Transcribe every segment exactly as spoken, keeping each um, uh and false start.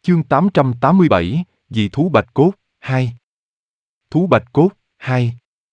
Chương tám trăm tám mươi bảy, Dị thú bạch cốt, hai. Thú bạch cốt, hai.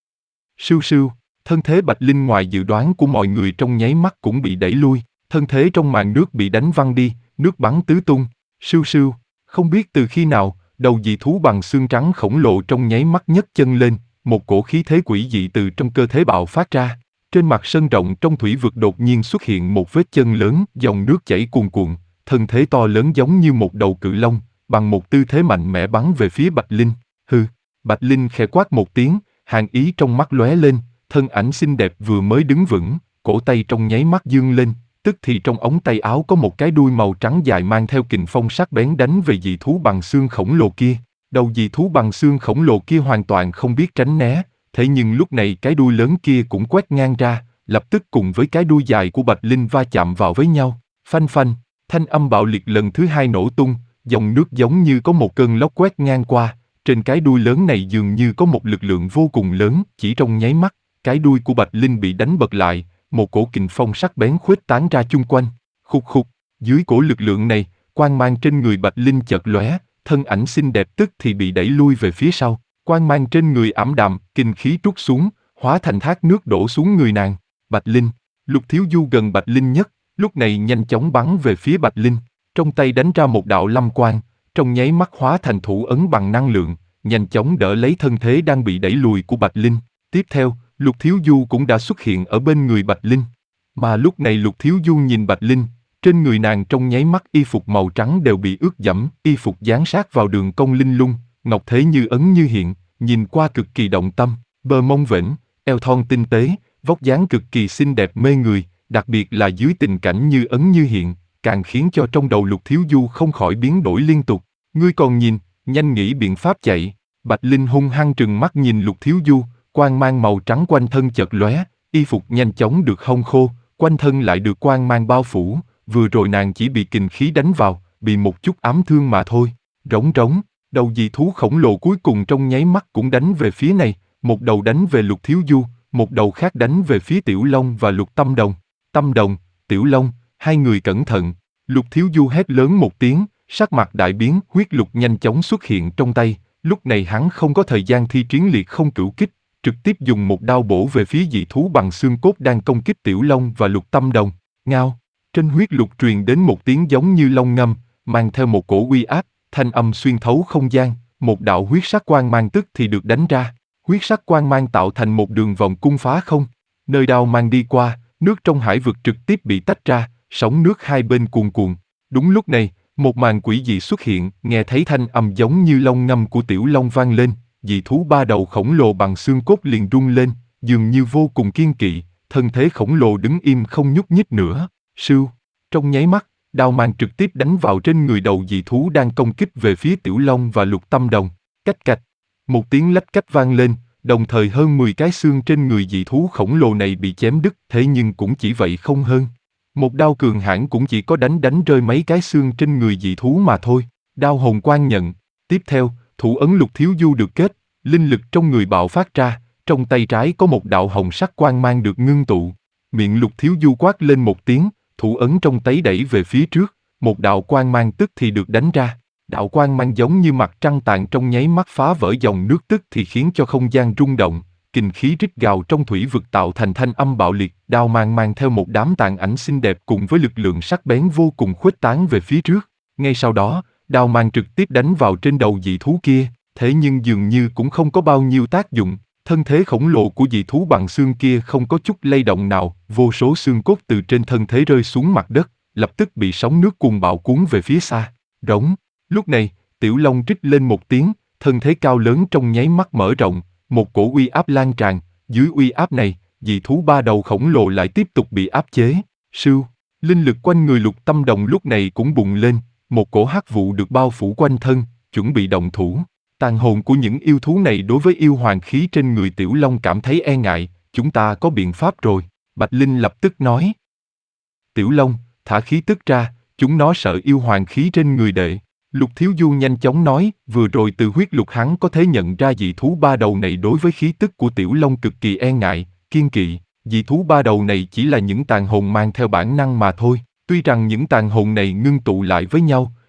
Sưu sưu, thân thế Bạch Linh ngoài dự đoán của mọi người trong nháy mắt cũng bị đẩy lui, thân thế trong màn nước bị đánh văng đi, nước bắn tứ tung. Sưu sưu, không biết từ khi nào, đầu dị thú bằng xương trắng khổng lồ trong nháy mắt nhấc chân lên, một cổ khí thế quỷ dị từ trong cơ thể bạo phát ra. Trên mặt sân rộng trong thủy vực đột nhiên xuất hiện một vết chân lớn, dòng nước chảy cuồn cuộn, thân thế to lớn giống như một đầu cự long, bằng một tư thế mạnh mẽ bắn về phía Bạch Linh. Hừ, Bạch Linh khẽ quát một tiếng, hàn ý trong mắt lóe lên, thân ảnh xinh đẹp vừa mới đứng vững, cổ tay trong nháy mắt dương lên, tức thì trong ống tay áo có một cái đuôi màu trắng dài mang theo kình phong sắc bén đánh về dị thú bằng xương khổng lồ kia. Đầu dị thú bằng xương khổng lồ kia hoàn toàn không biết tránh né, thế nhưng lúc này cái đuôi lớn kia cũng quét ngang ra, lập tức cùng với cái đuôi dài của Bạch Linh va chạm vào với nhau. Phanh phanh, thanh âm bạo liệt lần thứ hai nổ tung, dòng nước giống như có một cơn lốc quét ngang qua. Trên cái đuôi lớn này dường như có một lực lượng vô cùng lớn, chỉ trong nháy mắt, cái đuôi của Bạch Linh bị đánh bật lại, một cổ kình phong sắc bén khuếch tán ra chung quanh. Khục khục, dưới cổ lực lượng này, quang mang trên người Bạch Linh chợt lóe, thân ảnh xinh đẹp tức thì bị đẩy lui về phía sau. Quang mang trên người ảm đạm, kinh khí trút xuống, hóa thành thác nước đổ xuống người nàng. Bạch Linh, Lục Thiếu Du gần Bạch Linh nhất, lúc này nhanh chóng bắn về phía Bạch Linh, trong tay đánh ra một đạo lâm quang, trong nháy mắt hóa thành thủ ấn bằng năng lượng, nhanh chóng đỡ lấy thân thế đang bị đẩy lùi của Bạch Linh. Tiếp theo, Lục Thiếu Du cũng đã xuất hiện ở bên người Bạch Linh. Mà lúc này Lục Thiếu Du nhìn Bạch Linh, trên người nàng trong nháy mắt y phục màu trắng đều bị ướt đẫm, y phục dán sát vào đường cong linh lung, ngọc thế như ấn như hiện, nhìn qua cực kỳ động tâm, bờ mông vểnh, eo thon tinh tế, vóc dáng cực kỳ xinh đẹp mê người, đặc biệt là dưới tình cảnh như ấn như hiện, càng khiến cho trong đầu Lục Thiếu Du không khỏi biến đổi liên tục. Ngươi còn nhìn, nhanh nghĩ biện pháp chạy. Bạch Linh hung hăng trừng mắt nhìn Lục Thiếu Du, quang mang màu trắng quanh thân chợt lóe, y phục nhanh chóng được hong khô, quanh thân lại được quang mang bao phủ, vừa rồi nàng chỉ bị kình khí đánh vào, bị một chút ám thương mà thôi. Rống rống, đầu dị thú khổng lồ cuối cùng trong nháy mắt cũng đánh về phía này, một đầu đánh về Lục Thiếu Du, một đầu khác đánh về phía Tiểu Long và Lục Tâm Đồng. Tâm Đồng, Tiểu Long, hai người cẩn thận. Lục Thiếu Du hét lớn một tiếng, sắc mặt đại biến, huyết lục nhanh chóng xuất hiện trong tay, lúc này hắn không có thời gian thi triển liệt không cửu kích, trực tiếp dùng một đao bổ về phía dị thú bằng xương cốt đang công kích Tiểu Long và Lục Tâm Đồng. Ngao, trên huyết lục truyền đến một tiếng giống như long ngâm, mang theo một cổ uy áp, thanh âm xuyên thấu không gian, một đạo huyết sắc quang mang tức thì được đánh ra, huyết sắc quang mang tạo thành một đường vòng cung phá không, nơi đao mang đi qua, nước trong hải vực trực tiếp bị tách ra, sóng nước hai bên cuồn cuộn. Đúng lúc này, một màn quỷ dị xuất hiện, nghe thấy thanh âm giống như long ngâm của Tiểu Long vang lên, dị thú ba đầu khổng lồ bằng xương cốt liền rung lên, dường như vô cùng kiên kỵ, thân thế khổng lồ đứng im không nhúc nhích nữa. Sưu, trong nháy mắt, đao mang trực tiếp đánh vào trên người đầu dị thú đang công kích về phía Tiểu Long và Lục Tâm Đồng. Cách cạch, một tiếng lách cách vang lên, đồng thời hơn mười cái xương trên người dị thú khổng lồ này bị chém đứt, thế nhưng cũng chỉ vậy không hơn. Một đao cường hãn cũng chỉ có đánh đánh rơi mấy cái xương trên người dị thú mà thôi. Đao hồn quang nhận. Tiếp theo, thủ ấn Lục Thiếu Du được kết, linh lực trong người bạo phát ra, trong tay trái có một đạo hồng sắc quang mang được ngưng tụ. Miệng Lục Thiếu Du quát lên một tiếng, thủ ấn trong tay đẩy về phía trước, một đạo quang mang tức thì được đánh ra. Đạo quang mang giống như mặt trăng tàn trong nháy mắt phá vỡ dòng nước tức thì khiến cho không gian rung động. Kình khí rít gào trong thủy vực tạo thành thanh âm bạo liệt, đao mang mang theo một đám tàn ảnh xinh đẹp cùng với lực lượng sắc bén vô cùng khuếch tán về phía trước. Ngay sau đó, đao mang trực tiếp đánh vào trên đầu dị thú kia, thế nhưng dường như cũng không có bao nhiêu tác dụng. Thân thế khổng lồ của dị thú bằng xương kia không có chút lay động nào, vô số xương cốt từ trên thân thế rơi xuống mặt đất, lập tức bị sóng nước cuồng bạo cuốn về phía xa. Rống, lúc này, Tiểu Long rít lên một tiếng, thân thế cao lớn trong nháy mắt mở rộng, một cổ uy áp lan tràn, dưới uy áp này, dị thú ba đầu khổng lồ lại tiếp tục bị áp chế. Sưu, linh lực quanh người Lục Tâm Đồng lúc này cũng bùng lên, một cổ hắc vụ được bao phủ quanh thân, chuẩn bị động thủ. Tàn hồn của những yêu thú này đối với yêu hoàng khí trên người Tiểu Long cảm thấy e ngại, chúng ta có biện pháp rồi, Bạch Linh lập tức nói. Tiểu Long, thả khí tức ra, chúng nó sợ yêu hoàng khí trên người đệ. Lục Thiếu Du nhanh chóng nói, vừa rồi từ huyết lục hắn có thể nhận ra dị thú ba đầu này đối với khí tức của Tiểu Long cực kỳ e ngại, kiên kỵ. Dị thú ba đầu này chỉ là những tàn hồn mang theo bản năng mà thôi. Tuy rằng những tàn hồn này ngưng tụ lại với nhau,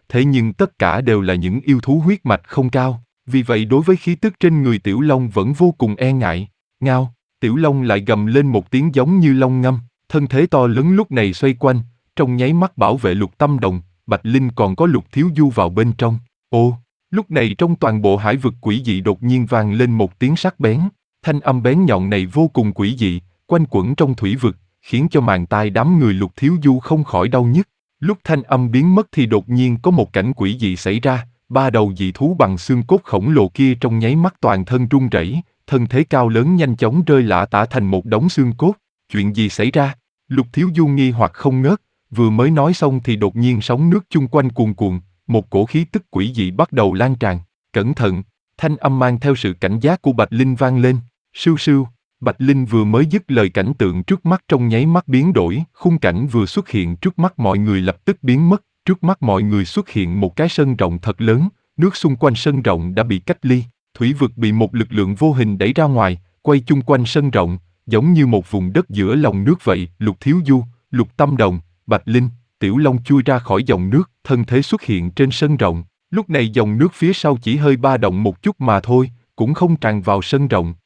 thế nhưng tất cả đều là những yêu thú huyết mạch không cao, vì vậy đối với khí tức trên người Tiểu Long vẫn vô cùng e ngại. Ngao, Tiểu Long lại gầm lên một tiếng giống như long ngâm, thân thế to lớn lúc này xoay quanh, trong nháy mắt bảo vệ Lục Tâm Đồng, Bạch Linh còn có Lục Thiếu Du vào bên trong. Ô, lúc này trong toàn bộ hải vực quỷ dị đột nhiên vang lên một tiếng sắc bén, thanh âm bén nhọn này vô cùng quỷ dị, quanh quẩn trong thủy vực, khiến cho màng tai đám người Lục Thiếu Du không khỏi đau nhức. Lúc thanh âm biến mất thì đột nhiên có một cảnh quỷ dị xảy ra, ba đầu dị thú bằng xương cốt khổng lồ kia trong nháy mắt toàn thân run rẩy, thân thế cao lớn nhanh chóng rơi lả tả thành một đống xương cốt. Chuyện gì xảy ra? Lục Thiếu Du nghi hoặc không ngớt, vừa mới nói xong thì đột nhiên sóng nước chung quanh cuồn cuộn, một cổ khí tức quỷ dị bắt đầu lan tràn. Cẩn thận! Thanh âm mang theo sự cảnh giác của Bạch Linh vang lên. Sưu sưu! Bạch Linh vừa mới dứt lời, cảnh tượng trước mắt trong nháy mắt biến đổi, khung cảnh vừa xuất hiện trước mắt mọi người lập tức biến mất, trước mắt mọi người xuất hiện một cái sân rộng thật lớn, nước xung quanh sân rộng đã bị cách ly, thủy vực bị một lực lượng vô hình đẩy ra ngoài, quay chung quanh sân rộng, giống như một vùng đất giữa lòng nước vậy. Lục Thiếu Du, Lục Tâm Đồng, Bạch Linh, Tiểu Long chui ra khỏi dòng nước, thân thế xuất hiện trên sân rộng, lúc này dòng nước phía sau chỉ hơi ba động một chút mà thôi, cũng không tràn vào sân rộng.